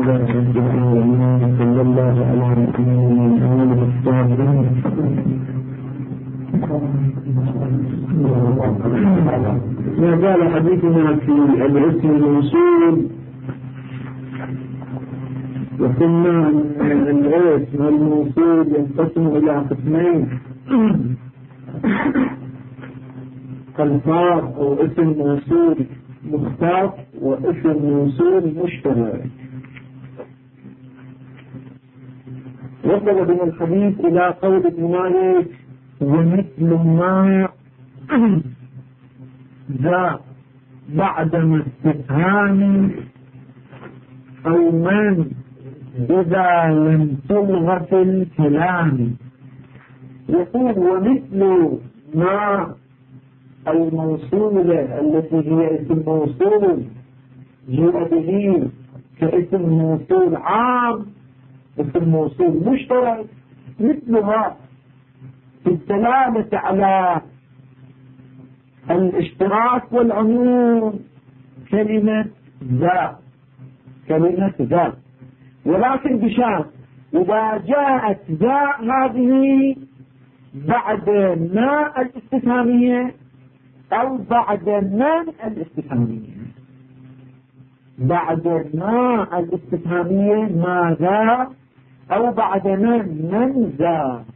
لله رب العالمين، صلى الله على محمد وآله الطاهرين. ما زال حديثنا في الاسم الموصول، وقلنا ان الاسم الموصول ينقسم الى قسمين: خلفاء او اسم موصول مختص واسم موصول مشترك. وصل بنا الحديث الى قول ابن مالك: ومثل ما ذا بعدما استفهام او من اذا لم تلغى في الكلام. يقول: ومثل ما الموصولة التي هي اسم موصول جاء به كاسم موصول عام، اسم موصول مشترك، مثلها في الدلالة على الاشتراك والعموم كلمة ذا، ولكن بشرط: إذا جاءت ذا هذه بعد ما الاستفهامية أو بعد من الاستفهامية. بعد ما الاستفهامية ماذا، أو بعد من ذا،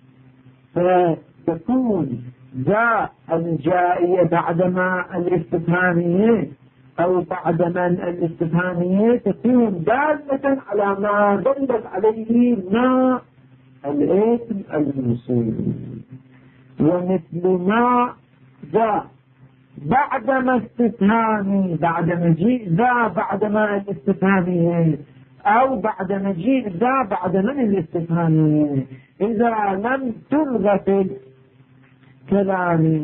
فتكون ذا الجائية بعد ما الاستفهامية أو بعد من الاستفهامية تكون دالة على ما دلت عليه ما الاسم الموصول. ومثل ما ذا بعد ما استفهامي، بعد مجيء ذا بعد ما الاستفهامية، أو بعد مجيء ذا بعد من الاستفهامية، إذا لم تلغى في الكلام،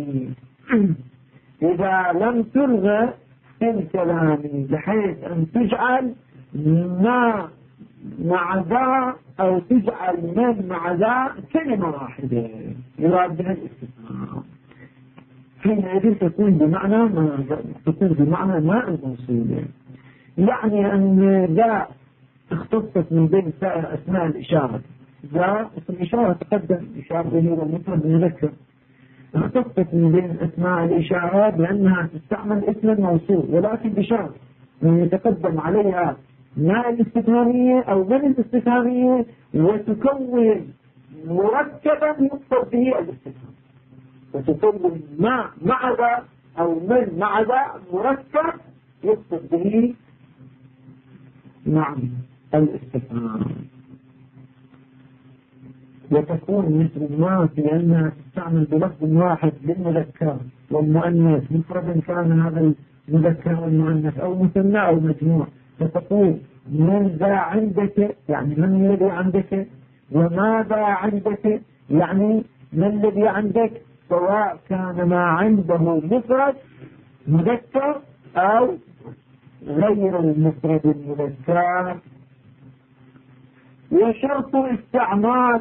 إذا لم تلغى في الكلام بحيث أن تجعل ما مع ذا أو تجعل من مع ذا كلمة واحدة يراد بها الاستفهام، حينئذ تكون بمعنى ما الموصولة. يعني أن ذا اختصت من بين سائر أسماء الإشارة. ذا اسم إشارة تقدم، إشارة هي والمفرد المذكر، اختصت من بين أسماء الإشارات بأنها تستعمل اسم الموصول، ولكن بشرط أن يتقدم عليها ما الاستفهامية أو من الاستفهامية، وتكون مركبا يقصد به الاستفهام، وتكون ما مع ذا أو من مع ذا مركب يقصد به معنى الاستفهام. وتكون مثل ما في أنها تستعمل بلفظ واحد للمذكر والمؤنث، مفردا كان هذا المذكر والمؤنث أو مثنى أو مجموع، فتقول: من ذا عندك، يعني من الذي عندك، وماذا عندك، يعني ما الذي عندك، سواء كان ما عنده مفرد مذكر أو غير المفرد المذكر. وشرط استعمال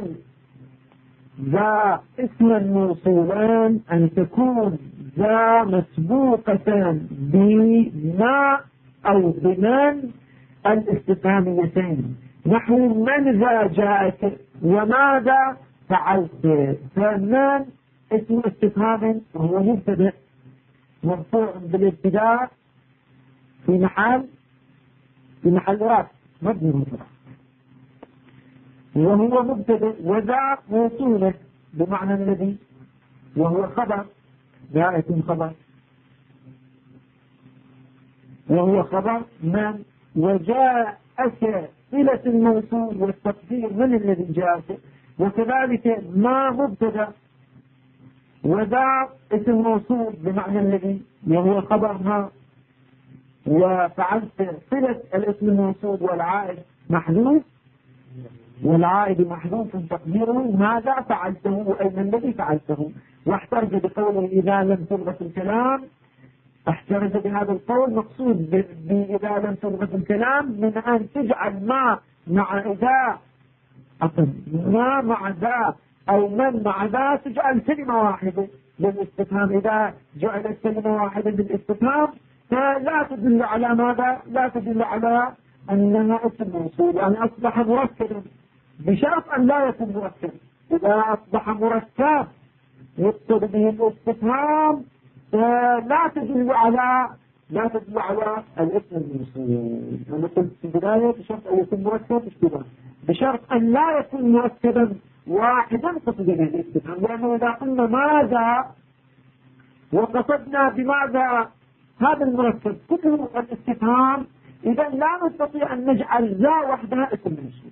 ذا اسما موصولان أن تكون ذا مسبوقة بما أو بمن الاستفهاميتين، نحو: من ذا جاءت وماذا فعلت. فمن اسم استفهام وهو مبتدأ مرفوع بالابتداء في محل رفع مبني مطلق، وهو مبتدأ، وذا موصولة بمعنى الذي، وهو خبر، جاءت خبر، وهو خبر من، وجاء صلة الموصول والتقدير من الذي جاءت، وكذلك ما مبتدأ، وذا اسم موصول بمعنى الذي وهو خبرها، وفعلت صلة الاسم الموصول والعائد محذوف، والعائد محذوف تقديره ماذا فعلته، أي من الذي فعلته. واحترز بقوله: إذا لم تلغى في الكلام. احترز بهذا القول، مقصود بإذا لم تلغى في الكلام من أن تجعل ما مع إذا، ما مع ذا أو من مع ذا تجعل كلمة واحدة للاستفهام. إذا جعلت كلمة واحدة للاستفهام فلا تدل على ماذا؟ لا تدل على أنها اسم موصول، يعني أصبح مركبا بشرط أن لا يكون مركب. إذا أصبح مركب يقصد به الاستفهام لا تدل على الاسم الموصول. أنا قلت في البداية بشرط أن يكون مركب اشتباه، بشرط أن لا يكون مركبا واحدا قصد به الاستفهام، لأنه إذا قلنا ماذا وقصدنا بماذا هذا المركب كله الاستفهام، إذا لا نستطيع أن نجعل ذا وحدها اسم موصول،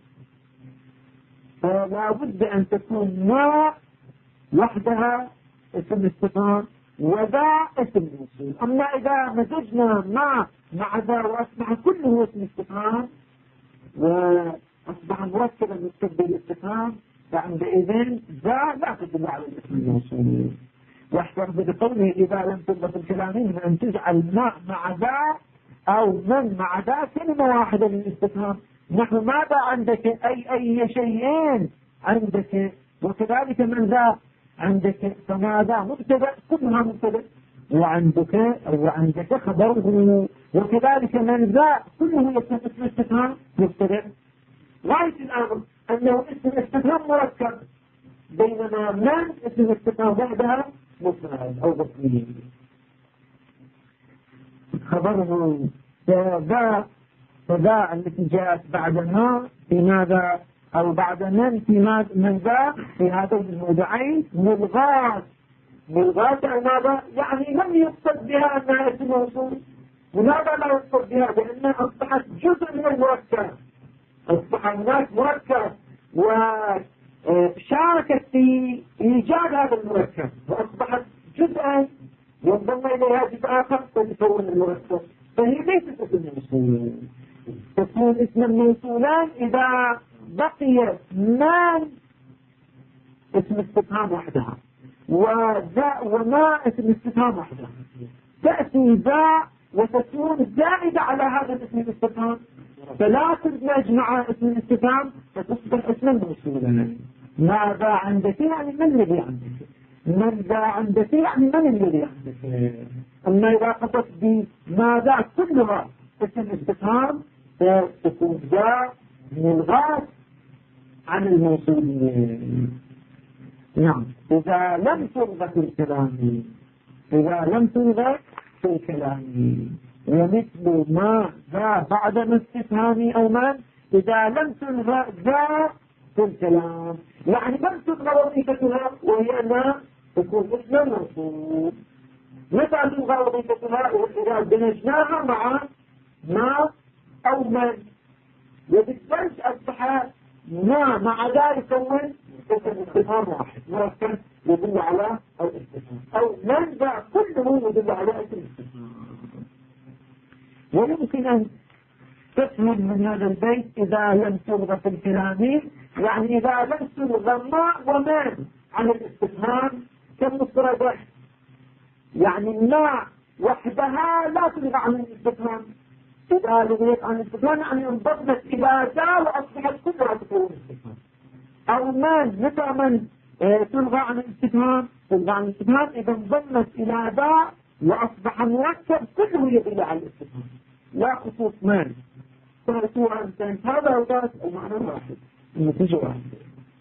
فلا بد أن تكون ما وحدها اسم استفهام وذا اسم موصول. أما إذا مزجنا ما مع ذا وأصبح كله اسم استفهام وأصبح مركبا يقصد بالاستفهام، فعندئذ ذا لا تدل على الاسم الموصول. واحترز بقوله إذا لم تضبط الكلامين أن تجعل ما مع ذا أو من مع ذا كلمة واحدة للاستفهام، نحو ماذا عندك أي شيئين عندك، وكذلك من ذا عندك، فماذا مبتدأ كلها مبتدأ، وعندك خبره، وكذلك من ذا كله اسم استفهام مبتدأ. غاية الأمر أنه اسم استفهام مركب، بينما من اسم استفهام وحدها مفرد أو بطني. خبره فذا التي جاءت بعد ما في ماذا أو بعد من ذا في هذين الموضعين ملغاة عن ماذا، يعني لم يقصد بها أنها اسم موصول. ولماذا لا يقصد بها؟ لأنها أصبحت جزء من المركب، أصبح هناك مركب وشاركت في إيجاد هذا المركب وأصبحت جزءا ينضم إليها جزء آخر فتكون المركب، فهي ليست اسم موصول. تكون اسم موصولان إذا بقي من اسم استفهام وحدها وما اسم استفهام وحدها، تأتي ذا وتكون زائدة على هذا الاسم الاستفهام، فلا تدمج مع اسم الاستفهام فتصبح اسما موصولا. ماذا عندك يعني من الذي عندك، من ذا عندك يعني من الذي عندك. أما إذا قصدت بماذا كلها اسم استفهام فتكون ذا ملغاة عن الموصولين. نعم، إذا لم تلغى في الكلام، ومثل ما ذا بعد ما استفهامي أو من إذا لم تلغى ذا في الكلام، يعني لم تلغى وظيفتها وهي أنها تكون اسم موصول. متى تلغى وظيفتها؟ إذا دمجناها مع أو من، وبالتالي أصبح ما مع ذلك يكون اسم استفهام واحد مركب يدل على الاستفهام، أو من ذا كله يدل على اسم الاستفهام. ويمكن أن تفهم من هذا البيت إذا لم تلغى في الكلام، يعني إذا لم تلغى ما ومن عن الاستفهام كالمفردات، يعني ما وحدها لا تلغى عن الاستفهام. إذا لغيت عن الاستفهام يعني انضمت إلى ذا وأصبحت كلها تكون الاستفهام. أو متى من تلغى عن الاستفهام إذا انضمت إلى ذا وأصبح مركب كله يدل على الاستفهام، لا خصوص من، سواء كانت هذا أو ذاك المعنى واحد، النتيجة واحدة.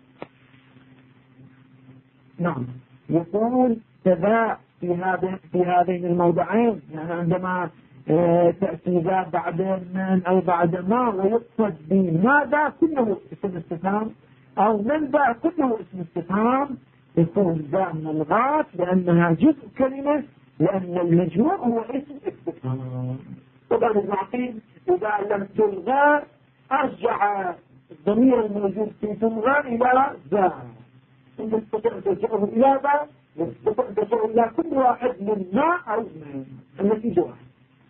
نعم، يقول كذا في هذين الموضعين، يعني عندما تأتي ذا بعد من أو بعد ما ويقصد بماذا كله اسم استفهام أو من ذا كله اسم استفهام، يكون ذا ملغاة لأنها جزء كلمة، لأن المجموع هو اسم استفهام. طبعا المعقيد إذا لم تلغى أرجع الضمير الموجود في تلغى إلى ذا، إن تستطيع ترجعه إلى ذا وتستطيع ترجعه إلى كل واحد من ما أو من، النتيجة واحد.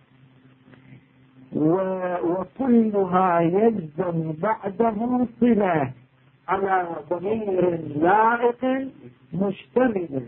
وكلها يلزم بعده صلة على ضمير لائق مشتمل.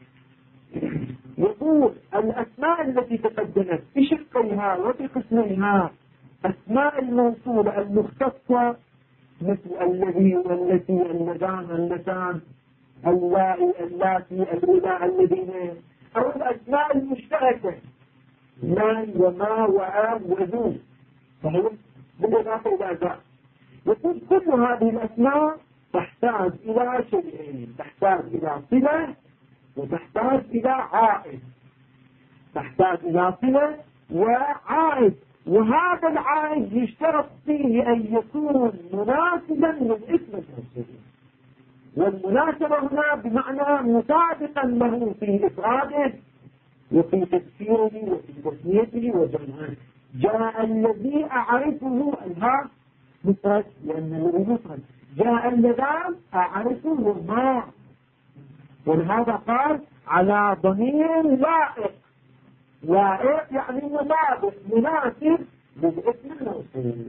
يقول الأسماء التي تقدمت بشقيها وبقسميها أسماء الموصولة المختصة مثل الذي والتي اللذان اللتان اللائي اللاتي الولاء الذين، أو الأسماء المشتركة من وما وآل وذو، صحيح؟ بالإضافة إلى ذا. يقول كل هذه الأسماء تحتاج إلى شيئين، تحتاج إلى صلة وتحتاج إلى عائد، تحتاج إلى صلة وعائد، وهذا العائد يشترط فيه أن يكون مناسبا للاسم الموصول، والمناسبة هنا بمعنى مطابقا له في إفراده وفي تذكيره وفي تسميته وجمعه. جاء الذي أعرفه الها مفرد لأن الذي مفرد، جاء اللذان أعرفه ما، ولهذا قال على ضمير لائق. لائق يعني مطابق مناسب للاسم الموصول.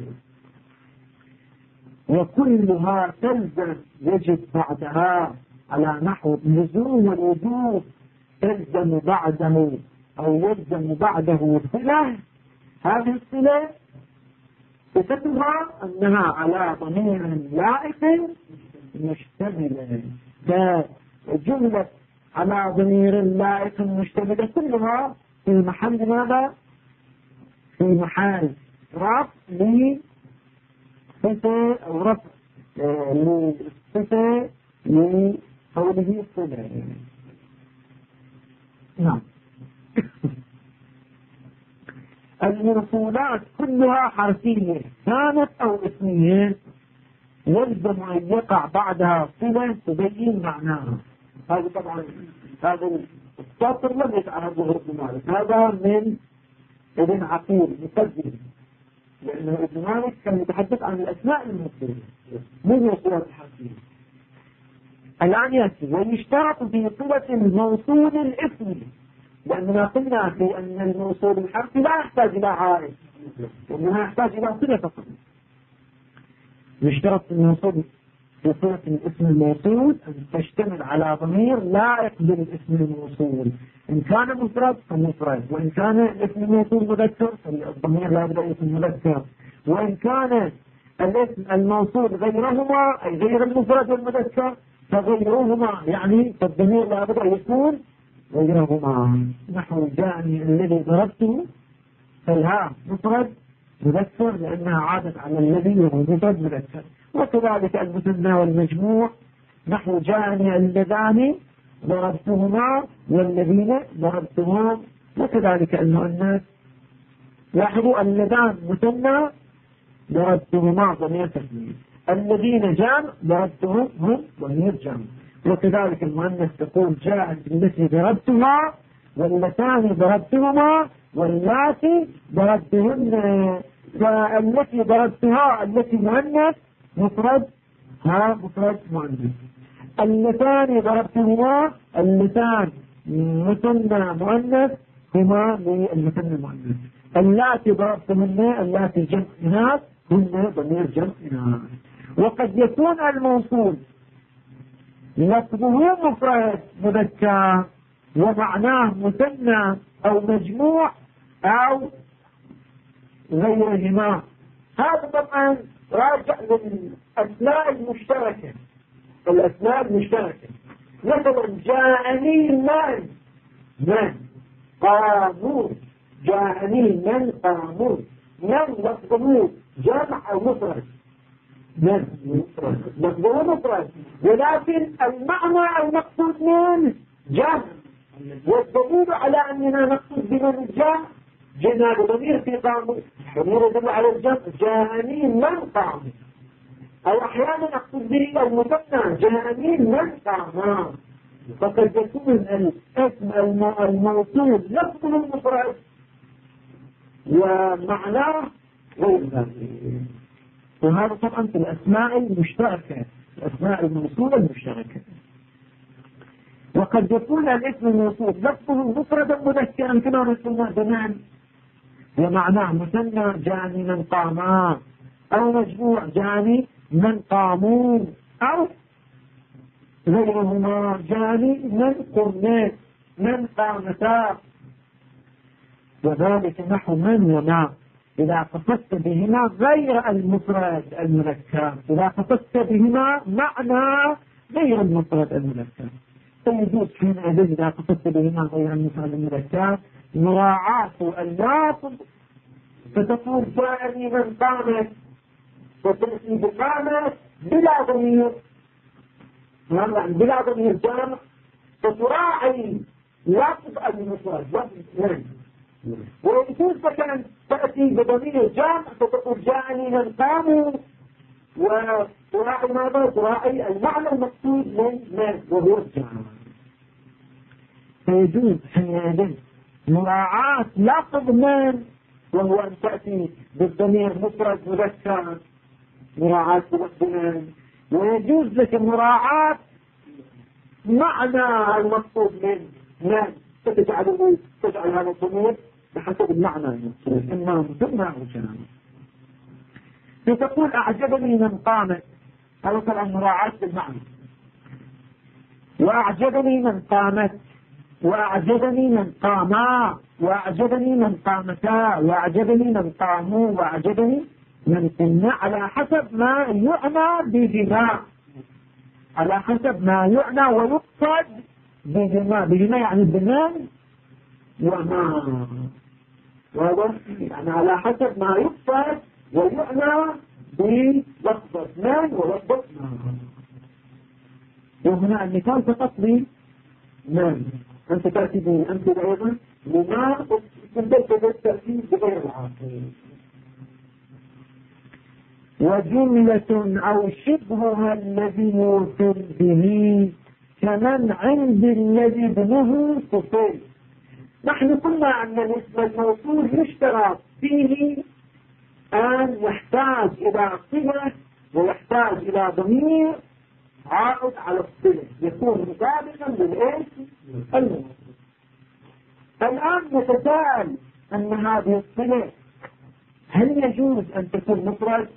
وكلها تلزم يجب بعدها على نحو اللزوم والوجوب، تلزم بعده أو يلزم بعده صلة. هذه الصلة صفتها أنها على ضمير لائق مشتملة، فجملة على ضمير لائق مشتملة كلها في محل ماذا؟ في محل رفع لصفة أو رفع لصفة لقوله صلة. نعم. الموصولات كلها حرفية كانت أو اسمية يلزم أن يقع بعدها صلة تبين معناها. هذا طبعا هذا السطر لم يتعرض ابن مالك، هذا من ابن عقيل مقدم، لأنه ابن مالك كان يتحدث عن الأسماء الموصولة من موصولات الحرفية. الآن يأتي ويشترط في صلة الموصول الاسمي، لأننا قلنا في أن الموصول الحرفي لا يحتاج إلى عائد، وإنما يحتاج إلى صلة فقط. يشترط الموصول في صلة الاسم الموصول أن تشتمل على ضمير لا يقبل الاسم الموصول، إن كان مفرد فمفرد، وإن كان الاسم الموصول مذكر فالضمير لا يقبل الاسم المذكر، وإن كان الاسم الموصول غيرهما أي غير المفرد والمذكر فغيرهما، يعني فالضمير لا يقبل يكون غيرهما. نحو جاءني الذي ضربته، فالها مفرد مذكر لأنها عادت على الذي وهو مفرد مذكر. وكذلك المثنى والمجموع، نحو جاءني اللذان ضربتهما والذين ضربتهم. وكذلك المؤنث، لاحظوا اللذان مثنى ضربتهما ضمير تثنية، الذين جمع ضربتهم هم ضمير جمع. وكذلك المؤنث تقول جاءت التي ضربتها واللتان ضربتهما واللاتي ضربتهن، فالتي ضربتها التي مؤنث مفرد، ها مفرد مؤنث. اللتان ضربتهما اللتان مثنى مؤنث هما للمثنى المؤنث، اللاتي ضربتهن اللاتي جمع إناث هن ضمير جمع إناث. وقد يكون الموصول لفظه مفرد مذكر ومعناه مثنى أو مجموع أو غيرهما. هذا طبعا راجع للأسماء المشتركة. الأسماء المشتركة مثلا جاءني من قاموس، جاءني من قاموس، من لفظه جمع أو مفرد، من لفظه مفرد، ولكن المعنى المقصود من جمع، والدليل على أننا نقصد بمن الجمع جئنا بضمير في قاموس، ضمير يدل على الجمع جاءني من قاموس، أو أحيانا نقصد به المثنى جاءني من قاما. فقد يكون الاسم الموصول لفظه المفرد ومعناه غير ذلك. وهذا طبعا في الأسماء المشتركة، الأسماء الموصولة المشتركة. وقد يكون الاسم الموصول لفظه مفردا مذكرا كما رسلنا زمان ومعناه مثنى جاني من قاما، أو مجموع جاني من قامون، أو غيرهما جاني من قرنين من قامتا. وذلك نحو من وما إذا قصدت بهما غير المفرد المذكر، إذا قصدت بهما معنى غير المفرد المذكر فيجوز حينئذ إذا قصدت بهما غير المفرد المذكر مراعاة اللفظ فتقول جاءني من قامت، فتأتي بقامت بلا ضمير، بلا ضمير جامع، فتراعي لفظ المفرد لفظ من. ويجوز لك أن تأتي بضمير جامع فتقول جاءني من قاموا، وتراعي ماذا؟ تراعي المعنى المقصود من وهو الجامع. فيجوز حينئذ مراعاة لفظ من، وهو أن تأتي بالضمير مفرد مذكر، مراعاة لفظ من. ويجوز لك مراعاة معنى المقصود من تجعل هذا الضمير بحسب المعنى المقصود، إما مثنى أو جمع. فتقول أعجبني من قامت، هذا طبعا مراعاة بالمعنى. وأعجبني من قامت، وأعجبني من قاما، وأعجبني من قامتا، وأعجبني من قاموا، وأعجبني من كنا، على حسب ما يعنى بجماع، على حسب ما يعنى ويقصد بجماع. بجماع يعني بمن وما، واضح؟ يعني على حسب ما يقصد ويعنى بلفظة من ولفظة ما. وهنا المثال فقط لي من، أنت تأتي بالأمثلة أيضا لما تنبت بالتأكيد بغير العاقل. وجملة أو شبهها الذي يوصل به كمن عند الذي ابنه طفل. نحن قلنا أن الاسم الموصول يشترط فيه أن يحتاج إلى صلة ويحتاج إلى ضمير عائد على الصلة يكون مطابقا للاسم الموصول. الآن نتساءل أن هذه الصلة هل يجوز أن تكون مفرد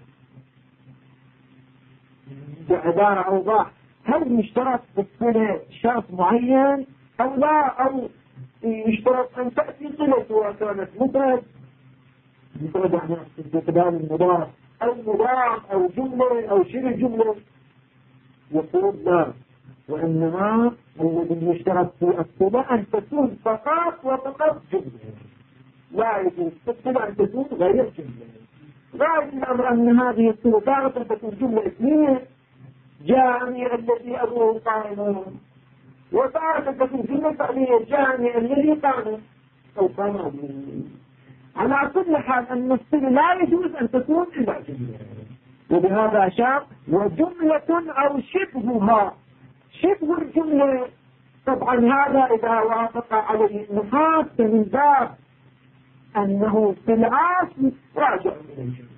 بعبارة أوضح؟ هل يشترط بالصلة شرط معين أو لا، أو يشترط أن تأتي صلة سواء كانت مفرد يعني باعتبار المضاف أو مضاف أو جملة أو شبه جملة؟ يقول لا، وإنما الذي يشترط في الصلة أن تكون فقط وفقط جملة، لا يجوز الصلة أن تكون غير جملة. غاية الأمر أن هذه الصلة تارة تكون جملة اسمية، جاءني الذي أبوه قائم، وتارة تكون جملة فعلية، جاءني الذي قام أو قام. على كل حال أن الصلة لا يجوز أن تكون إلا جملة. وبهذا أشار وجملة أو شبهها، شبه الجملة طبعا هذا إذا وافق عليه النحاس من باب أنه في الأصل راجع من الجملة.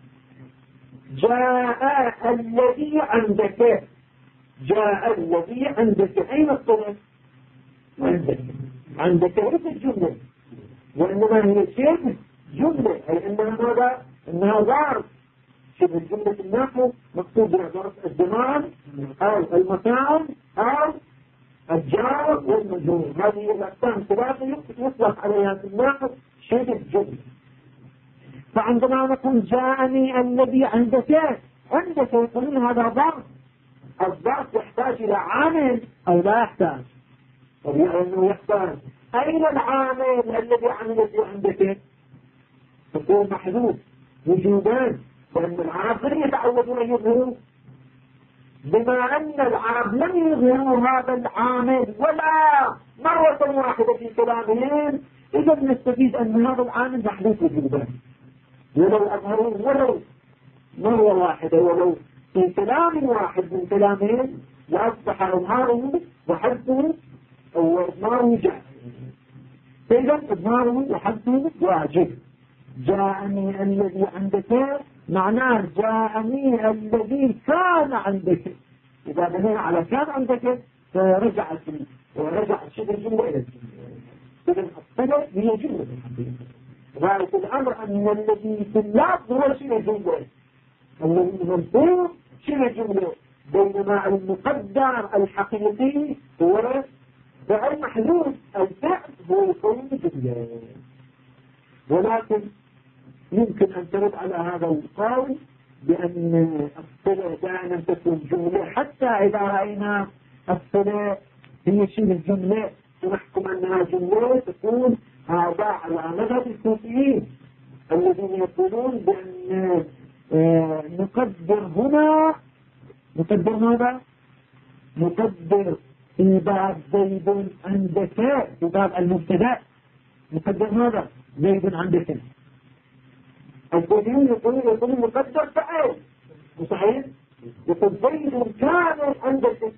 جاء الذي عندك، جاء الذي عندك، أين الصلة؟ عندك ليس الجملة، وإنما هي شبه جملة، أي أنها ماذا؟ أنها ظرف. شبه الجملة النحو مكتوب بظرف الزمان أو المكان أو الجار والمجرور. هذه الأقسام ثلاثة يطلق عليها في النحو شبه جملة. فعندما نقول جاءني الذي عندك، عندك يقولون هذا ظرف. الظرف يحتاج إلى عامل أو لا يحتاج؟ طبيعي أنه يحتاج. أين العامل الذي عندك؟ تكون محدود وجودان، لأن العرب لم يتعودون أن يظهروا. بما أن العرب لم يظهروا هذا العامل ولا مرة واحدة في كلامهم، إذا نستفيد أن هذا العامل محدود وجودان، ولو أظهروا ولو مرة واحدة ولو في كلام واحد من كلامهم لأصبح إظهاره وحذفه أو إضماره جائز. إذا إضماره وحذفه واجب. جاءني الذي عندك معناه جاءني الذي كان عندك. إذا بنينا على كان عندك فرجعت شبه الجملة إلى الجملة. إذا الصلة هي جملة الحقيقة. غاية الأمر أن الذي في اللفظ هو شبه جملة، الذي منصوب شبه جملة، بينما المقدر الحقيقي هو فعل محذوف، الفعل هو كون جملة. ولكن يمكن أن ترد على هذا القول بأن الصلة دائما تكون جملة، حتى إذا رأينا الصلة هي شبه الجملة ونحكم أنها جملة تكون هذا على مذهب الكوفيين. الذين يقولون بأن نقدر هنا، نقدر ماذا؟ نقدر في باب زيد عندك، في باب المبتدأ نقدر ماذا؟ زيد عندك. الدليل يقول مقدر فعل، صحيح؟ يقول زيد كان عندك.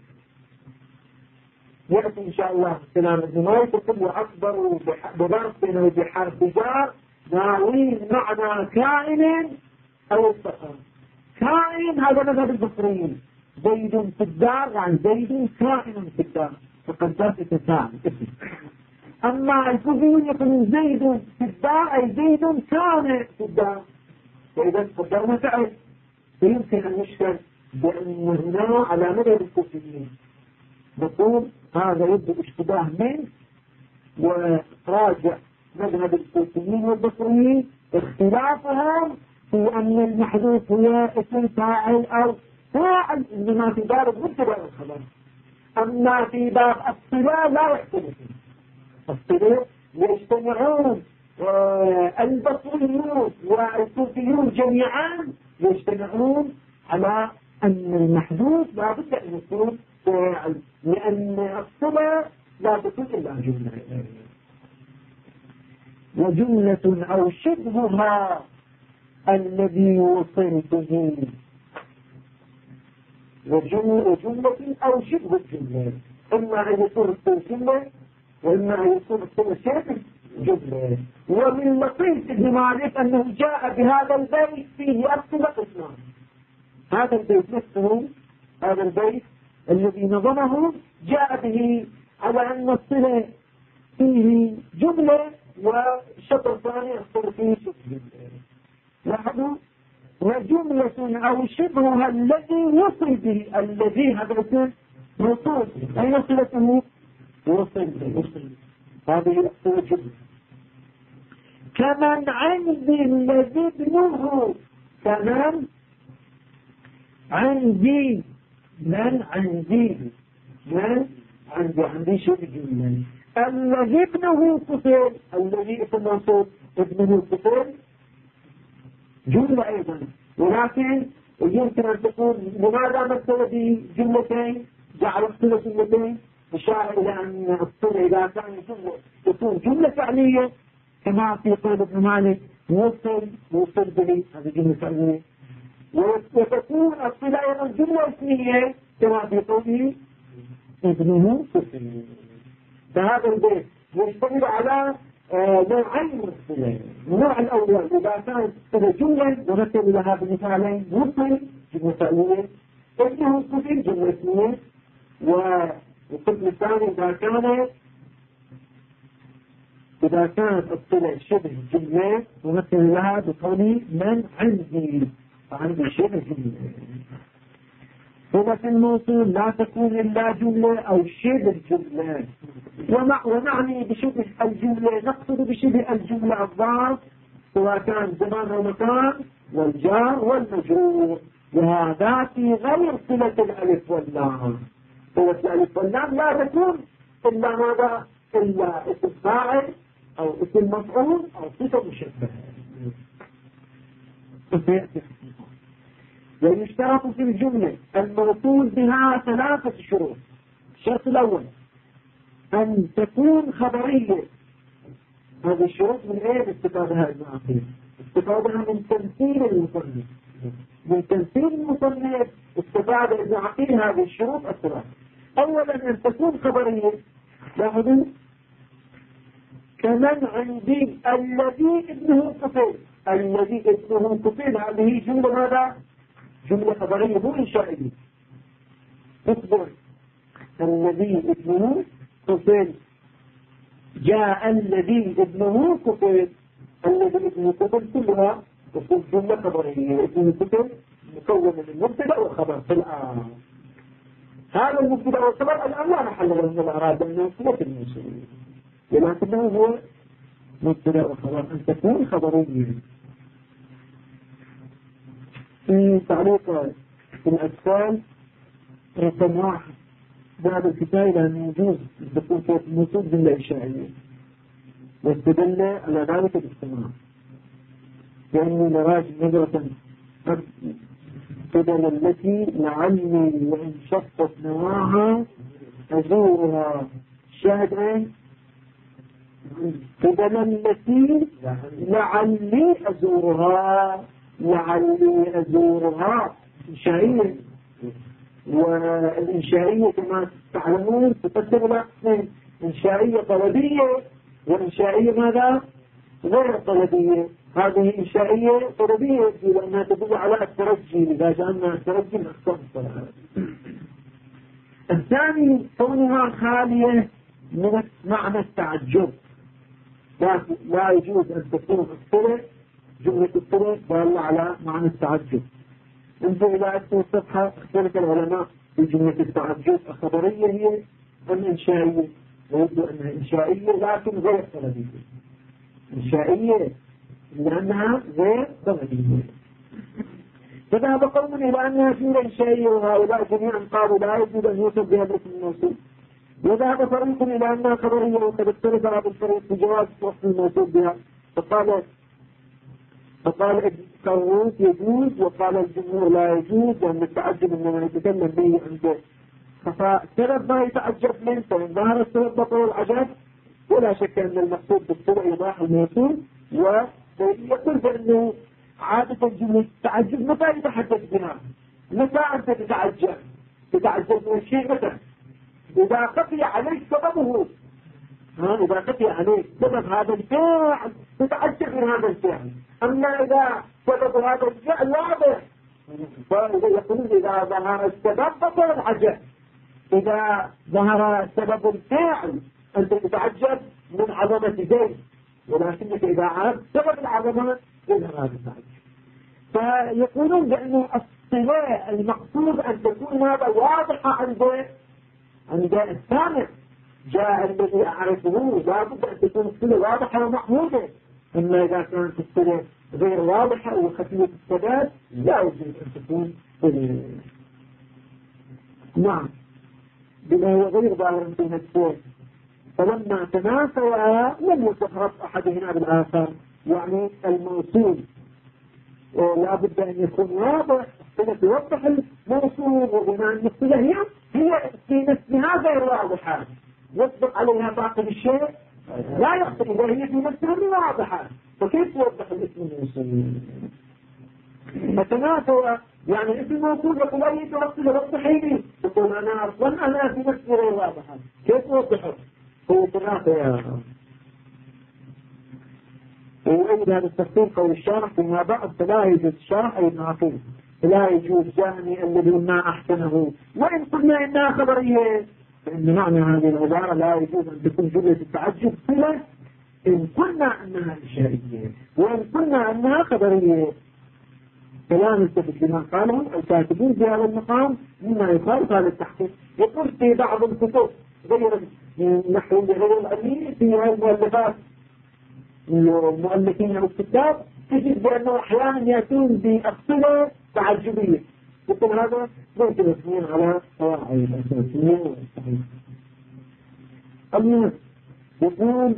يأتي إن شاء الله كلام ابن مالك يقول وأكبر بضرب وبحرف جار ناوين معنى كائن أو استقام. كائن هذا مذهب البصريين، زيد في الدار يعني زيد كائن في الدار، فقد ذات تساعد. أما الكوفيون يقولون زيد في الدار أي زيد كان في الدار، وإذا قدرنا فعل فيمكن أن نشكل بأن هنا على مذهب الكوفيين. نقول هذا يبدو اشتباه منه، وراجع مذهب الكوفيين والبصريين اختلافهم في أن المحذوف هو اسم فاعل أو فاعل، إنما في باب المبتدأ والخبر. أما في باب الصلة لا يختلفون. الصلة يجتمعون، البصريون والكوفيون جميعا يجتمعون على أن المحذوف لا بد أن يكون فاعل، لأن الصلة لا تكون إلا جملة. وجملة أو شبهها الذي وصل به، وجملة أو شبه الجملة، إما أن يكون الجملة وإما أن يكون شبه جملة. ومن لطيف ابن مالك أنه جاء بهذا البيت فيه أصل اثنان. هذا البيت نفسه، هذا البيت الذي نظمه جاء به على أن الصلة فيه جملة والشطر الثاني يصل فيه شبه جملة. لاحظوا، وجملة أو شبهها الذي وصل به، الذي هذا اسم موصول، أين صلته؟ وصل به. هذه صلة جملة. كمن عندي الذي ابنه، كمن عندي، من عندي شبه جملة. الذي ابنه كفر، الذي اسم موصول ابنه كفر جملة أيضا، ولكن يمكن أن تكون لماذا مثل بجملتين جعل الصلة جملتين؟ إشارة إلى أن الصلة إذا كان جملة تكون جملة فعلية، كما في قول ابن مالك وصل به، هذه جملة فعلية. وتكون الصلة أيضا جملة اسمية، كما في قوله ابنه كفر. فهذا البيت يشتمل على نوعين من الصلة. النوع الأول إذا كانت الصلة جملة ونكتب لها بمثالين، وصل جملة فعلية، ابنه كفر جملة اسمية. والقسم الثاني إذا كانت الصلة شبه جملة ونكتب لها بقوله من عندي، فعندي شبه جملة. صلة الموصول لا تكون إلا جملة أو شبه جملة. ونعني بشبه الجملة، نقصد بشبه الجملة الظرف سواء كان زمان أو مكان والجار والمجرور، وهذا في غير صلة الألف واللام. صلة الألف واللام لا تكون إلا ماذا؟ إلا اسم فاعل أو اسم مفعول أو صفة مشبهة. ويشترط في الجملة الموصول بها ثلاثة شروط. الشرط الأول أن تكون خبرية. هذه الشروط من أين استفادها ابن عقيل؟ استفادها من تمثيل المصنف. من تمثيل المصنف استفاد ابن عقيل هذه الشروط الثلاثة. أولا أن تكون خبرية. لاحظوا، كمن عندي الذي ابنه كفر، الذي ابنه كفر، هذه جملة ماذا؟ جملة خبرية مو إنشائية. اصبر، الذي ابنه كفر، جاء الذي ابنه كفر، الذي ابنه كفر كلها تصير جملة خبرية. ابنه كفر مكون من مبتدأ وخبر في الآن. هذا المبتدأ والخبر الآن لا محل له من الأعراب الناصية الموصولية، ولكنه هو مبتدأ وخبر. أن تكون خبرية. في تعليق الأطفال رقم 1 بعد الكتاب أن يجوز الدخول في النصوص بالإشاعية، واستدل على ذلك بالاجتماع. كأني لراج نظرة قبل التي لعلي وإن شطت نواها أزورها. شاهد قبل التي لعلي أزورها، لعلي أزورها إنشائية، والإنشائية كما تعلمون تقدم إلى قسمين: إنشائية طلبية وإنشائية ماذا؟ غير طلبية. هذه إنشائية طلبية لأنها تدل على الترجي، إذا جاءنا الترجي من أحسن الصلاة. الثاني كونها خالية من معنى التعجب، لا يجوز أن تكون الصلة جملة الصلة دالة على معنى التعجب. انظر إلى أسفل الصفحة، اختلف العلماء في جملة التعجب الخبرية هي أم إنشائية، ويبدو أنها إنشائية لكن غير طلبية. إنشائية لأنها غير طلبية. فذهب قوم إلى أنها جملة إنشائية، وهؤلاء جميعا قالوا لا يجوز أن يوصف بها الاسم الموصول. وذهب فريق إلى أنها خبرية، وقد اختلف هذا الفريق في جواز وصف الموصول بها، فقال القاروس يجوز، وقال الجمهور لا يجوز، لأن التعجب إنما يتكلم به عند خفاء سبب ما يتعجب منه، فإن ظهر السبب بطل العجب. ولا شك أن المقصود بالصلة إيضاح الموصول، ويقول بأنه عادة جملة التعجب متى يتحدث بها؟ متى أنت تتعجب من الشيء؟ متى؟ إذا خفي عليك سببه، إذا خفي عليك سبب هذا الفعل تتعجب من هذا الفعل. أما إذا سبب هذا الفعل واضح، فإذا يقول إذا ظهر السبب بطل العجب. إذا ظهر سبب الفعل أنت تتعجب من عظمة زيد، ولكنك إذا عرفت سبب العظمة يظهر هذا التعجب. فيقولون بأن الصلة المقصود أن تكون هذا واضحة عند السامع. جاء الذي أعرفه، لا بد أن تكون الصلة واضحة ومحمودة. أما إذا كانت الصلة غير واضحة وخفية السبب لا يجوز أن تكون صلة. نعم، بما هو غير ظاهر في نفسه. فلما تناسوا لم يتحرك أحدهما بالآخر، يعني الموصول لا بد أن يكون واضح، الصلة توضح الموصول، وبما أن الصلة هي في نفسها غير واضحة يصدق عليها باقي الشيء لا يخطئ، إذا هي في نفسها واضحة فكيف توضح الاسم الموصول؟ فتناسوا يعني اسم الموصول يقول أي توصل وضحي لي، يقول أنا أصلا أنا في نفسي غير واضحة، كيف توضحه؟ هو تناسوا. ويؤيد هذا التفسير قول الشارح فيما بعد: فلا يجوز الشارح أي الناقل، فلا يجوز جاني الذي ما أحسنه. وإن قلنا إنها خبرية، فإن معنى هذه العبارة لا يجوز أن تكون جملة التعجب صلة إن قلنا أنها إنشائية، وإن قلنا أنها خبرية. فلا نلتفت لما قاله الكاتبون في هذا المقام مما يخالف هذا التحقيق. يقول في بعض الكتب غير نحو غير الأمين في هذه المؤلفات المؤلفين والكتاب تجد بأنه أحيانا يأتون بالصلة تعجبية. يقول هذا ليس مسمين على قواعد الأساسية والصحيح. المهم يقول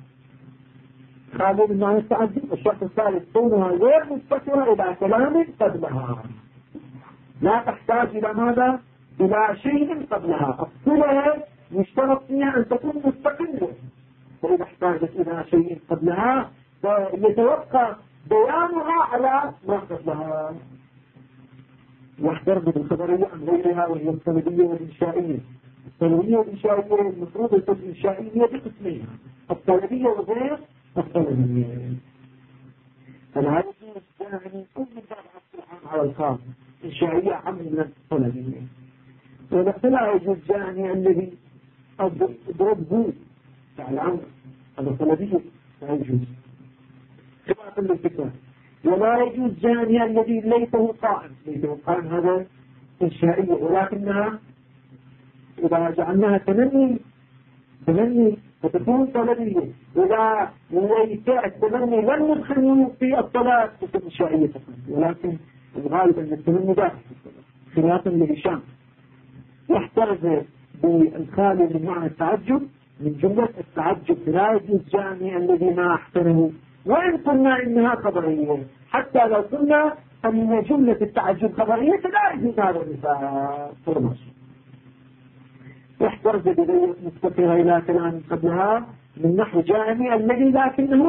خالد معنى التعجب. الشرط الثالث كونها غير مستقرة إلى كلام قبلها، لا تحتاج إلى ماذا؟ إلى شيء قبلها. الصلة يشترط فيها أن تكون مستقلة، فإذا احتاجت إلى شيء قبلها فيتوقع بيانها على ما قبلها. واحترز بالخبرية عن غيرها، وهي الطلبية والإنشائية. الطلبية والإنشائية المفروض تكون إنشائية بقسمين: الطلبية وغير الطلبية. فلا يجوز يعني كل العام على الخاص، إنشائية عام من الطلبية. فلا يجوز يعني الذي أضربه على العمر هذا طلبية لا يجوز خلافا للفكرة. ولا يجوز جاني الذي ليته قائم. ليته قائم هذا إنشائية، ولكنها إذا جعلناها تمني فتكون طلبية. إذا ليتها التمني لم يدخلوا في الطلاق تكون إنشائية فقط، ولكن الغالب أن التمني داخل خلافا لهشام. يحترز بالخالي من معنى التعجب من جملة التعجب. لا يجوز جاني الذي ما أحسنه وإن قلنا إنها خبرية، حتى لو قلنا أن جملة التعجب خبرية لا يجوز هذا المثال فرمش. احترز بذلك مستقرة إلى كلام قبلها من نحو جاءني الذي لكنه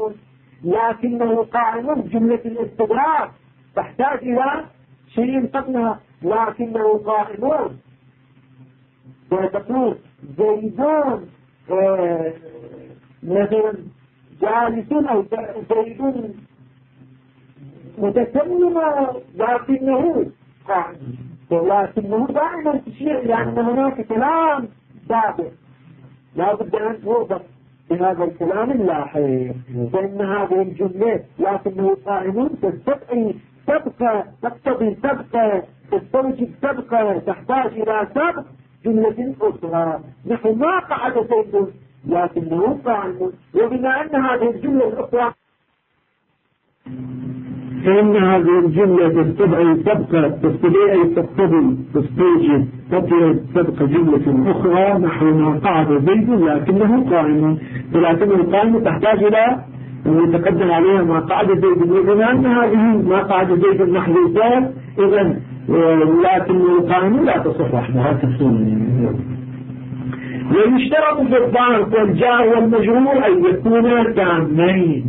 قائم جملة الاستدراك تحتاج إلى شيء قبلها لكنه قائم، وتقول زيدون مثلا جالسون أو زيدون متكلم لكنه قائم، ولكنه دائما تشير لأن هناك كلام سابق لا بد أن توضح بهذا الكلام اللاحق، فإن هذه الجملة لكنه قائم تقتضي سبقة، تستوجب سبقة، تحتاج إلى سبق جملة أخرى. نحن ما قعد زيد لكنه قائم، وبما أن هذه الجملة الأخرى فإن هذه الجملة تستدعي سبقة، تستوجب سبق جملة أخرى نحو ما قعد زيد لكنه قائم، ولكنه قائم تحتاج إلى أن يتقدم عليها ما قعد زيد، وبما أن هذه ما قعد زيد محذوفات إذن لكنه قائم لا تصح وحدها تفصيل. ويشترط في الظرف والجار والمجرور أن يكونا تامين.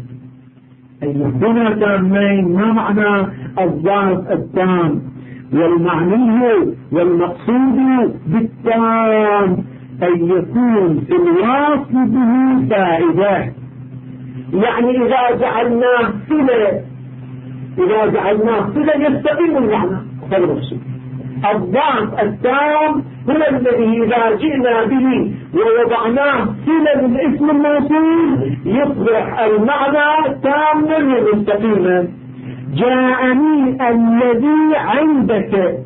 ما معنى الظرف التام؟ والمعني والمقصود بالتام أن يكون في الواصل به فائدة، يعني إذا جعلناه صلة يستقيم المعنى. الظرف التام هو الذي إذا جئنا به ووضعناه صلة الاسم الموصول يصبح المعنى تاما ومستقيما. جاءني الذي عندك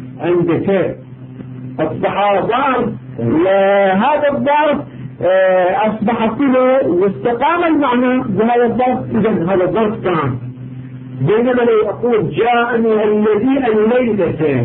أصبح ظرف، هذا الظرف أصبح صلة واستقام المعنى بهذا الظرف، إذن هذا الظرف تام. بينما لو أقول جاءني الذي الليلة،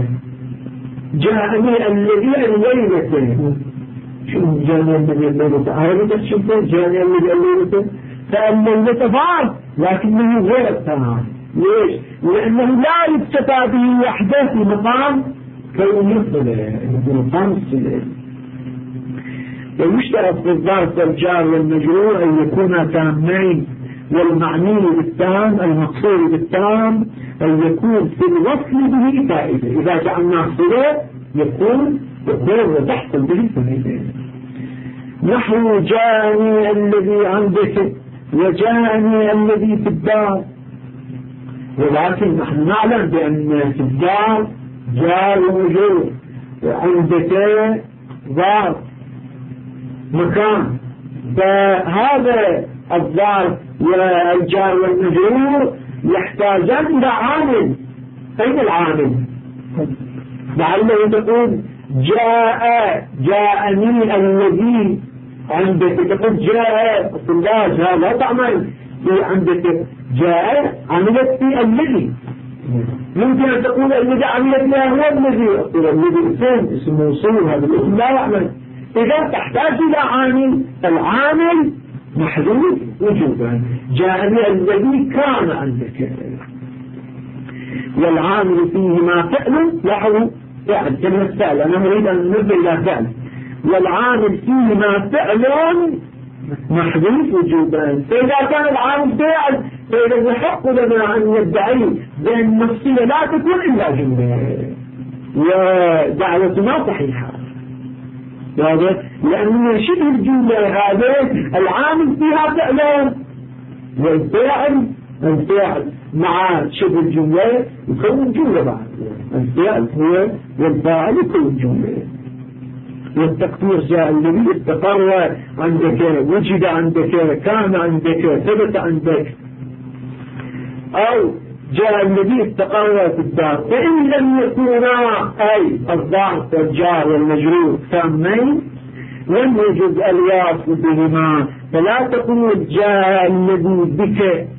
شو جاءني الذي الليلة؟ هذا تشوفه جاءني الذي الليلة، فالليلة فعل لكنه غير تام. ليش؟ لأنه لا يكتفى به وحده في مقام كون يصله، مقام الصلة. ويشترط في الظرف والجار والمجرور أن يكونا تامين، والمعني بالتام المقصود بالتام أن يكون في الوصل به فائدة. إذا جعلناه صلة يكون وتحصل به فائدة. نحو جاءني الذي عندك وجاءني الذي في الدار، ولكن نحن نعلم بأن في الدار جار ومجرور، وعندك ظرف مكان، فهذا الظرف والجار والمجرور يحتاجان إلى عامل. أين العامل؟ لعله تقول جاءني الذي عندك، تقول جاء لا لا تعمل في عندك، جاء عملت في الذي. ممكن أن تقول الذي عملت له هو الذي اسم موصول، هذا الاسم لا يعمل. إذا تحتاج إلى عامل، العامل محذوف وجوبا. جاءني الذي كان عندك، والعامل فيه ما فعل له فعل، كلمة فعل أنا أريد أن ننبه إلى فعل، والعامل فيه ما فعل محذوف وجوبا. فإذا كان العامل فعل فإذا يحق لنا أن ندعي بأن الصلة لا تكون إلا جملة، ودعوتنا صحيحة، لأن شبه الجملة هذه العامل فيها فعلان، والفعل مع شبه الجملة يكون جملة بعد. الفعل هو والفاعل يكون جملة. والتقدير جاء الذي استقر عندك، وجد عندك، كان عندك، ثبت عندك، أو جاء الذي استقر في الدار. فإن لم يكونا أي الظرف والجار والمجرور تامين لم يجد الواصل بهما، فلا تقول جاء الذي بك،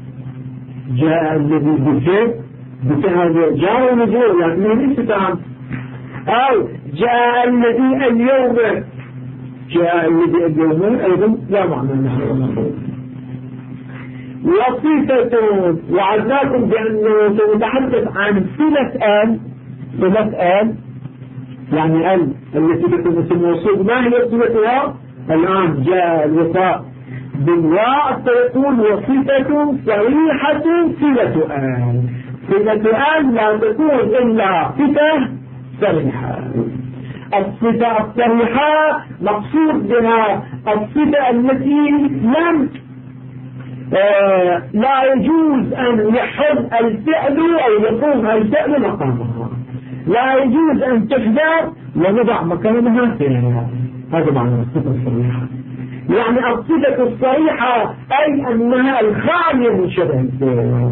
بك هذا جار ومجرور لكنه ليس تام. أو جاء الذي اليوم، أيضا لا معنى نحن. وصفة. وعدناكم بأنه سنتحدث عن صلة آل يعني آل التي تكون اسم موصول. ما هي صلتها؟ الآن جاء الوفاء بالواء فيقول وصفة صريحة صلة آل. صلة آل لا تكون إلا صفة صريحة. الصفة الصريحة مقصود بها الصفة التي لم لا يجوز أن يحل الفعل أو يقوم الفعل مقامها، لا يجوز أن تحذر ونضع مكانها فيها. هذا معنى الصفة الصريحة. يعني الصفة الصريحة أي أنها الخالية من شبه الفعل.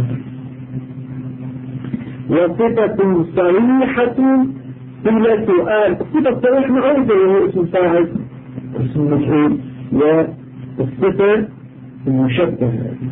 وصفة صريحة صلة آل. الصفة الصريحة معروفة وهو اسم فاعل اسم مفعول. والصفة المشبهة.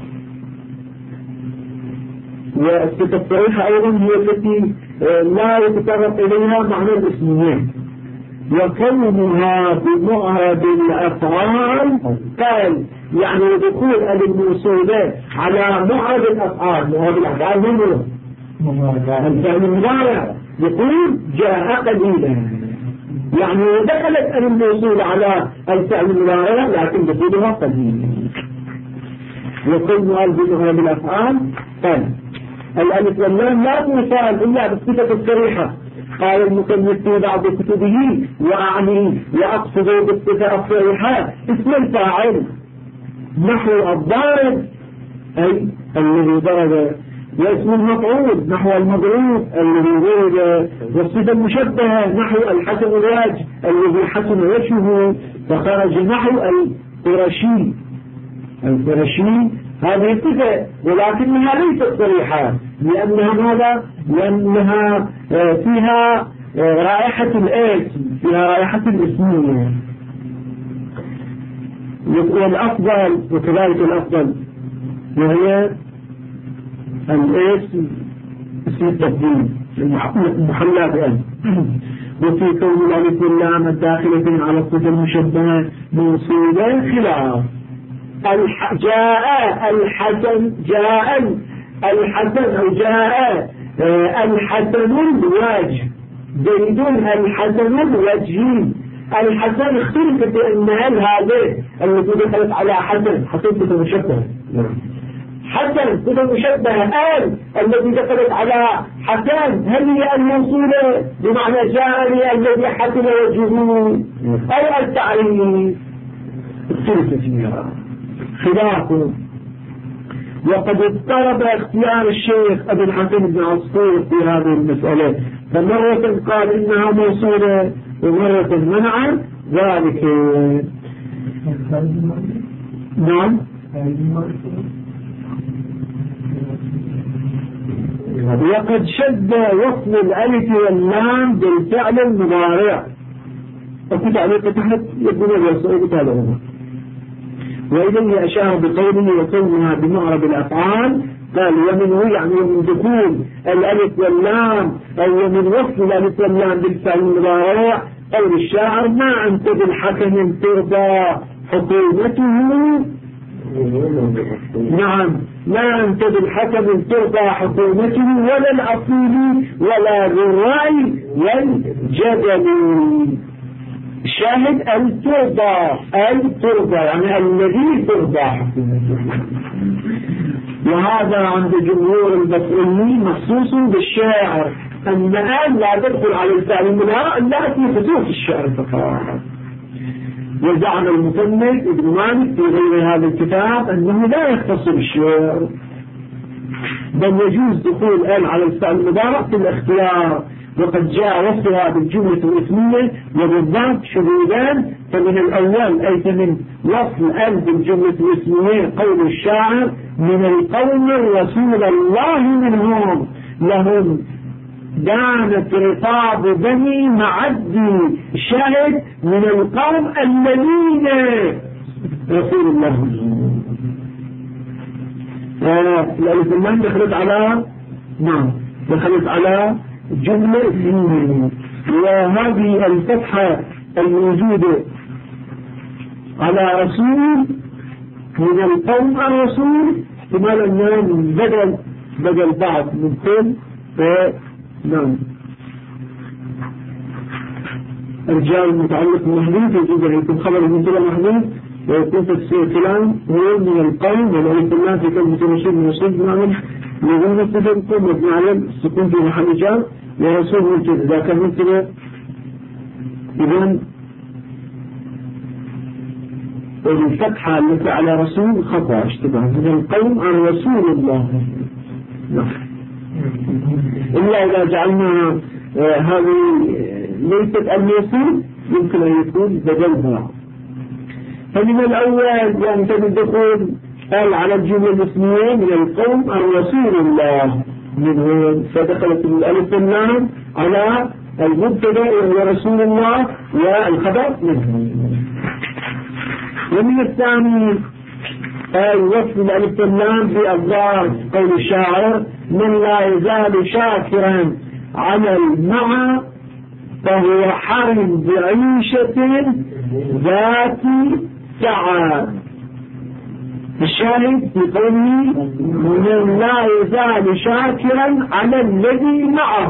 والصفة الصريحة أيضا هي التي لا يتطرق إليها معنى الاسمين. وكونها بمعرب الأفعال قال يعني دخول الموصولات على معرب الأفعال. معرب الأفعال هم الفعل المضارع يقول جاء قليلا، يعني دخلت الموصول على الفعل المضارع لكن دخولها قليلا. وكونها بمعرب الأفعال قال الألف واللام لا توصل إلا بالصفة الصريحة. قال المصنف في بعض كتبه وأعني وأقصد بالصفة الصريحة اسم الفاعل نحو الضارب أي الذي ضرب، واسم المفعول نحو المضروب الذي ضرب، والصفة المشبهة نحو الحسن الوجه الذي حسن وجهه فخرج نحو القرشي. هذه صفة ولكنها ليست صريحة لأنها ماذا؟ لأنها فيها رائحة الاسم، فيها رائحة الاسمية. والأفضل وكذلك الأفضل وهي الاسم اسم التبديل المحلى بأن. وفي كون الألف واللام الداخلتين على الصفة المشبهة موصولة خلاف. جاء الحسن أو جاء الحسن الوجه زيد الحسن الوجهي. الحسن اختلفت بأن هذه التي دخلت على حسن صفة مشبهة. حسن صفة مشبهة التي دخلت على حسن هل هي الموصولة بمعنى جاءني الذي حسن وجهه أو التعريف؟ اختلفت فيها خلافه. وقد اضطرب اختيار الشيخ أبي الحسن بن عصفور في هذه المسألة، فمرة قال إنها موصولة ومرة منع ذلك. نعم وقد شد وصل الألف واللام بالفعل المضارع وكنت عليك تحت يبنى الوصول بتالعه. وإليه أشار بقوله وكونها بمعرب الأفعال قال ومنه يعني من دخول الألف واللام أو من وصل الألف واللام بالفعل المضارع قول الشاعر ما أنت بالحكم ترضى حكومته. نعم لا أنت بالحكم ترضى حكومته ولا الأصيل ولا ذو الرأي والجدل. الشاهد ترضى يعني الذي ترضى حكومته. وهذا عند جمهور البصريين مخصوص بالشاعر أن الآن لا تدخل على الفعل المضارع إلا في خصوص الشعر فقط. وزعم المصنف ابن مالك في غير هذا الكتاب أنه لا يختص بالشعر بل يجوز دخول على الفعل المضارع في الاختيار. وقد جاء وصفها بالجملة الاسمية وبالذات شذوذان. فمن الأول أي من وصل بالجملة الاسمية قول الشاعر من القوم رسول الله منهم لهم دانت رقاب بني معدي. الشاهد من القوم الذين رسول الله منهم. الألف واللام دخلت على جملة اسمية. وهذه الفتحة الموجودة على رسول من القوم الرسول احتمال أنه بدل بعض من كل. نعم. الرجال المتعلق بمحذوف يجوز أن يكون خبر المبتدأ محذوف ويكون تفسير كلام هو من القوم والألف الله في كلمة الرسول من رسول بمعنى لغون الصفر يكون مبني على السكون في محل جار ورسول مبتدأ إذا كان مبتدأ إذن الفتحة التي على رسول خطأ اشتباه من القوم عن رسول الله. إلا إذا جعلنا هذه ليست الموصول يمكن أن يكون بدلها. فمن الأول ينتهي الدخول قال على الجملة الاسمية من القوم عن رسول الله منهم فدخلت الألف واللام على المبتدأ وهو رسول الله والخبر منه. ومن الثاني وصف الألف واللام في أضرار قول الشاعر من لا يزال شاكرا على المع فهو حرم بعيشة ذات سعة. الشاهد في قوله من لا يزال شاكرا على الذي معه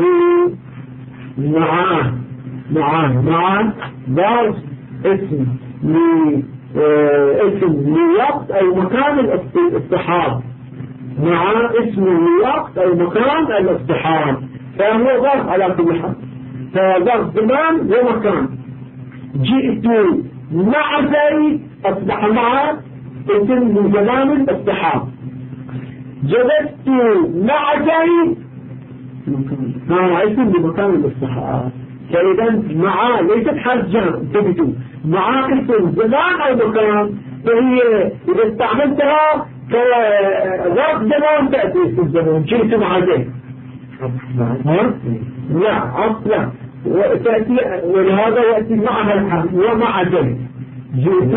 معه ضرب اسم لوقت أو مكان الاصطحاب مع اسم لوقت أو مكان الاصطحاب فهو ضرب على كل حال فضرب زمان ومكان. جئت مع زيد أصبح معه اسم من زمان الاصطحاب. جلست مع زيد اسم بمكان الاصطحاب. فإذا معاه ليست حرف جر انتبهوا معاه اسم زمان أو مكان فهي إذا استعملتها كظرف زمان تأتي اسم زمان. جئت مع زيد لا أصلا وتأتي ولهذا يأتي معها الحرف ومع زيد جئت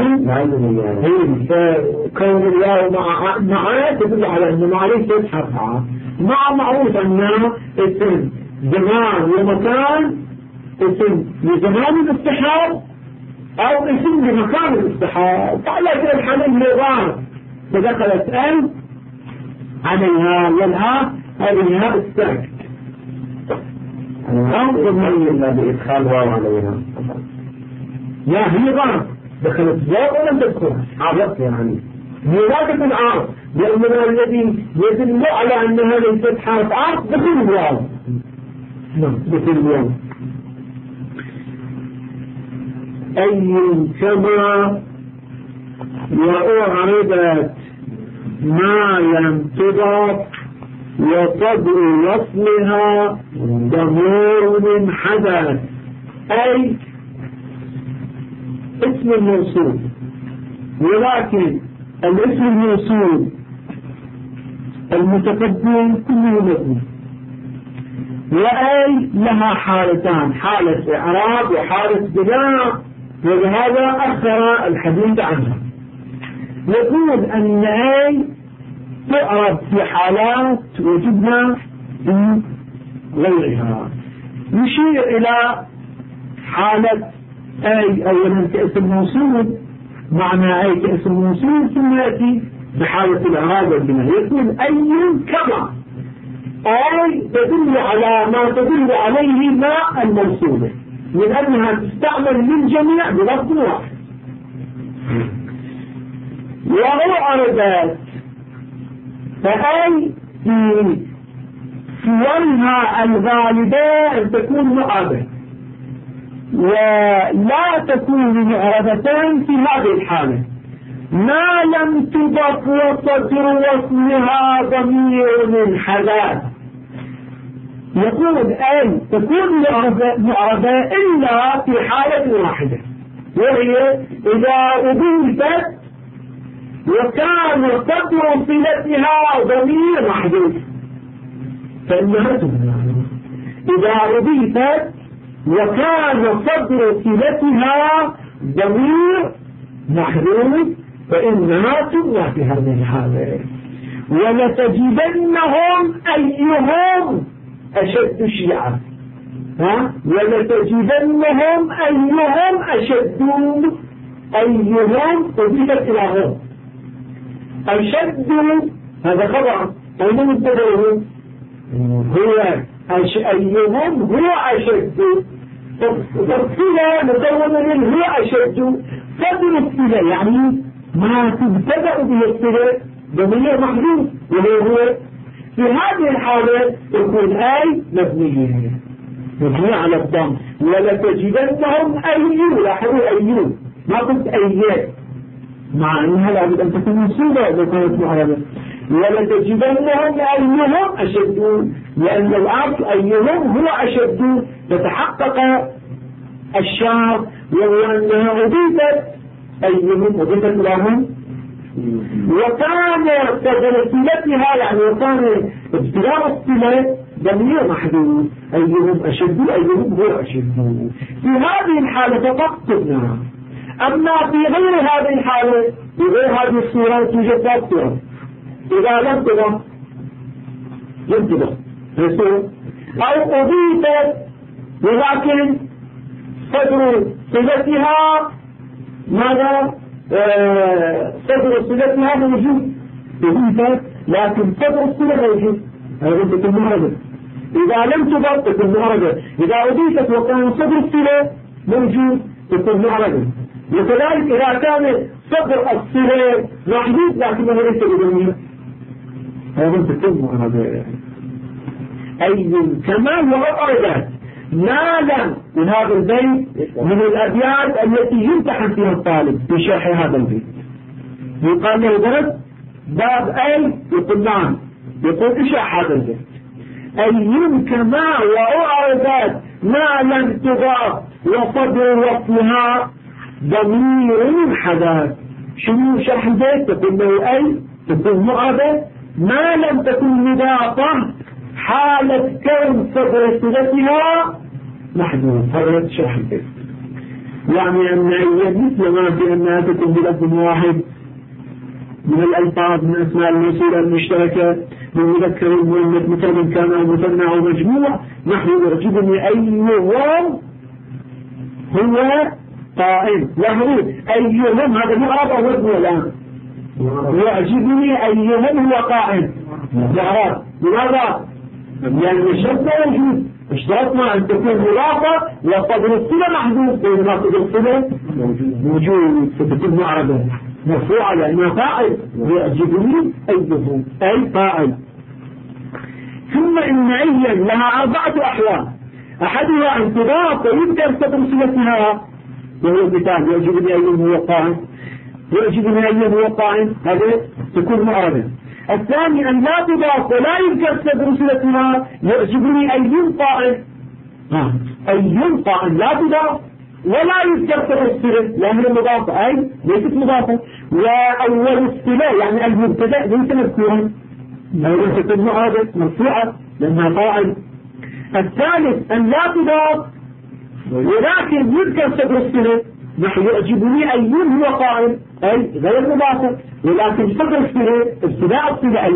فكون الله معاه تدل على أنه مع ليست حرف مع معروف أنه اسم زمان ومكان اسم لزمان الاصطحاب أو اسم لمكان الاصطحاب. فعلى كل الحالة اللغة فدخلت أن عليها والها عليها الساكت أو ضمنية بإدخال واو عليها. لا هي غلط دخلت واو ولم تدخل عرفت يعني هي لا تكون عرض لأننا الذي يدل على أنها ليست حرف عرض دخل واو. دخل واو أي كما وأعربت ما لم تضف وقدر وصلها ضمير من حدث أي اسم الموصول ولكن الاسم الموصول المتقدم كله مبني وأي لها حالتان حالة إعراب وحالة بناء ولهذا أخر الحديث عنها. يقول أن أي تعرب في حالات وتبنى في غيرها. يشير إلى حالة أي أولا كاسم موصول معنى أي كاسم موصول ثم يأتي بحالة الإعراب والبناء. يقول أي كما أي تدل على ما تدل عليه ما الموصولة من أنها تستعمل للجميع بلفظ واحد. وأعربت فأي في صورها الغالبة أن تكون معربة ولا تكون معربتان في هذه الحالة ما لم تضف وصدر وصلها ضمير من حدث. يقول أي تكون معربة إلا في حالة واحدة وهي إذا أضيفت وكان صدر صلتها ضمير محذوف فإنها تبنى. إذا أضيفت وكان صدر صلتها ضمير محذوف فإنها تبنى في هذه الحالة. ولتجدنهم أيهم أشد شيعة ولتجدنهم أيهم أشد أيهم أضيفت إلى هم أشد هذا خبر. أين مبتدأه؟ هو أيهم هو أشد. الصلة مكونة هو أشد. صدر الصلة يعني ما تبتدأ به الصلة ضمير محدود وهو في هذه الحالة يكون أي مبنية على الضم. ولتجدنهم أيهم، لاحظوا أيهم ما قلت أيات مع أنها لابد أن تكون منصوبة لو كانت معربة. ولتجدنهم أيهم أشد، لأن الأصل أيهم هو أشد، فتحقق الشرط وهو أنها أضيفت أيهم أضيفت لهم. وكان صدر صلتها يعني وكان ابتداء الصلة ضمير محدود أيهم أشد أيهم هو أشد. في هذه الحالة فقط تبنى. أما في غير هذه الحالة في غير هذه الصورة توجد ثلاث. إذا لم تضم أو أضيفت ولكن صدر صلتها ماذا؟ صدر صلتها موجود أضيفت لكن صدر الصلة موجود، هذا تكون معربة. إذا لم تضم تكون معربة. إذا أضيفت وكان صدر الصلة موجود تكون معربة. وكذلك إذا كان صدر الصلة محدود لكنه ليس بضمير هذا تكون معربة. أي كما هو أرجع ما لم من هذا البيت من الأبيات التي يمتحن فيها الطالب في شرح هذا البيت. يقال له درس باب أي يقول نعم، يقول اشرح هذا البيت. أي كما وأعرضت ما لم تضاف وصدر وصلها ضمير حدث. شنو شرح البيت؟ تقول له أي تكون معربة ما لم تكن مضافة حالة كون صدر صلتها محدود. هذا شرح البيت. يعني أن أي مثل ما في أنها تكون بلفظ واحد من الألفاظ من أسماء الموصولة المشتركة من مذكر المؤنث مثلا كان أو مثنى أو مجموع نحن يعجبني أيهم هو قائم. لاحظوا أيهم هذا معرب أو وزن الآن. يعجبني أيهم هو قائم معرب. لماذا؟ لأن الشرط لا يوجد. اشترطنا أن تكون مضافة وصدر الصلة محدود بينما صدر الصلة موجود فتكون معربة مرفوعة لأنها فاعل. يعجبني أيهم أي فاعل. ثم إن أيا لها 4 أحوال. أحدها أن تضاف ويذكر صدر صلتها وهو المثال يعجبني أيهم هو قائم. يعجبني أيهم هو قائم هذا تكون معربة. الثاني أن لا تضاف ولا يذكر صدر صلتها يعجبني أيهم قائم. أيهم قائم لا تضاف ولا يذكر صدر الصلة لأنها مضافة أي ليست مضافة. وأول الصلة يعني المبتدأ ليس مذكورا هذا تكون معربة مرفوعة لأنها فاعل. الثالث أن لا تضاف ولكن يذكر صدر الصلة نحن يعجبني أيهم هو قائم أي غير مضافة ولكن صدر الصلة ابتداء الصلة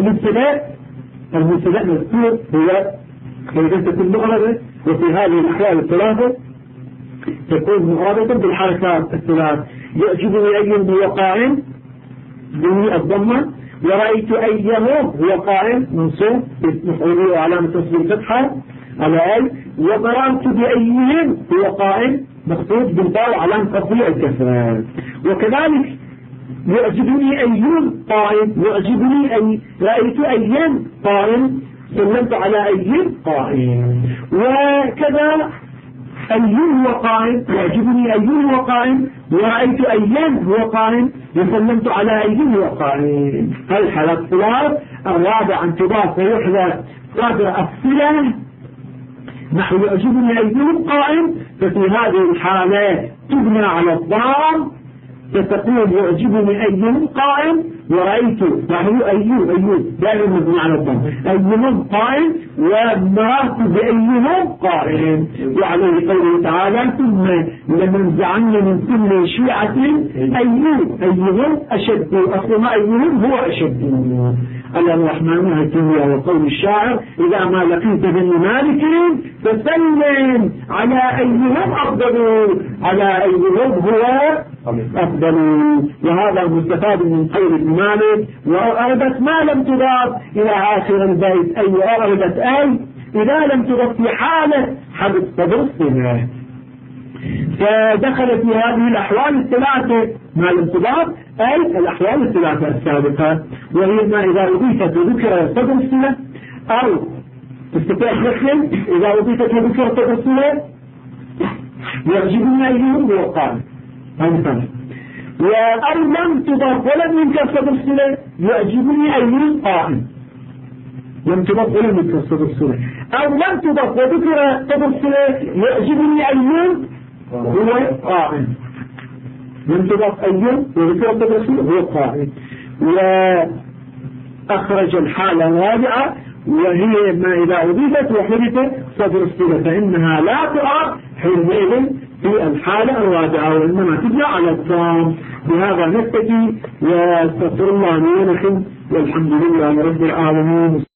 المبتدأ مذكور هو كيف تكون معربة. وفي هذه الأحوال الثلاثة تكون معربة بالحركات الثلاث. يعجبني أيهم هو قائم به الضمة ورأيت أيهم هو قائم منصوب مفعول وعلامة نصب الفتحة على أي. وقرأت بأيهم هو قائم مخطوط بالباء وعلامة ترفيع الكسر. وكذلك يعجبني أيهم قائم يعجبني أي رأيت أيهم قائم سلمت على أيهم قائم. وكذا أيهم هو قائم يعجبني أيهم هو قائم ورأيت أيهم هو قائم وسلمت على أيهم هو قائم. هذه الحالات الثلاث. الرابع أن تضاف ويحذف صدر الصلة نحو يعجبني أيهم قائم. ففي هذه الحالة تبنى على الضم فتقول يعجبني أيهم قائم ورأيت نحو أيهم دائما مبنى على الضم أيهم قائم ومراتب أيهم قائم. وعليه قوله تعالى ثم لننزعن من كل شيعة أيهم أشد، أصلا أيهم هو أشد. على الرحمن هكذا. وقول الشاعر إذا ما لقيت بن مالك فسلم على أيهم أفضل، على أيهم هو أفضل. وهذا مستفاد من قول ابن مالك. وأردت ما لم تضاف إلى آخر البيت، أي أردت أي إذا لم تضاف في حالة حدث صدر الصفة. فدخلت في هذه الأحوال الثلاثة ما لم تضاف أي الأحوال الثلاثة السابقة، وهي ما إذا أضيفت وذكر صدر الصلة، أو استطاع نخل إذا أضيفت وذكر صدر الصلة يعجبني أيهم هو قائم. أو لم تضاف ولم ينكر صدر الصلة يعجبني أيهم قائم. لم تضاف ولم ينكر صدر الصلة، أو لم تضاف وذكر صدر الصلة يعجبني أيهم هو قائم. لم تضاف أيهم وذكر صدر الصلة هو قائم. وأخرج الحالة الرابعة وهي ما إذا أضيفت وحدثت صدر الصلة فإنها لا تعرف حينئذ في الحالة الرابعة، وإنما تبنى على التام. بهذا نكتفي، واستغفر الله لي ولكم، والحمد لله رب العالمين.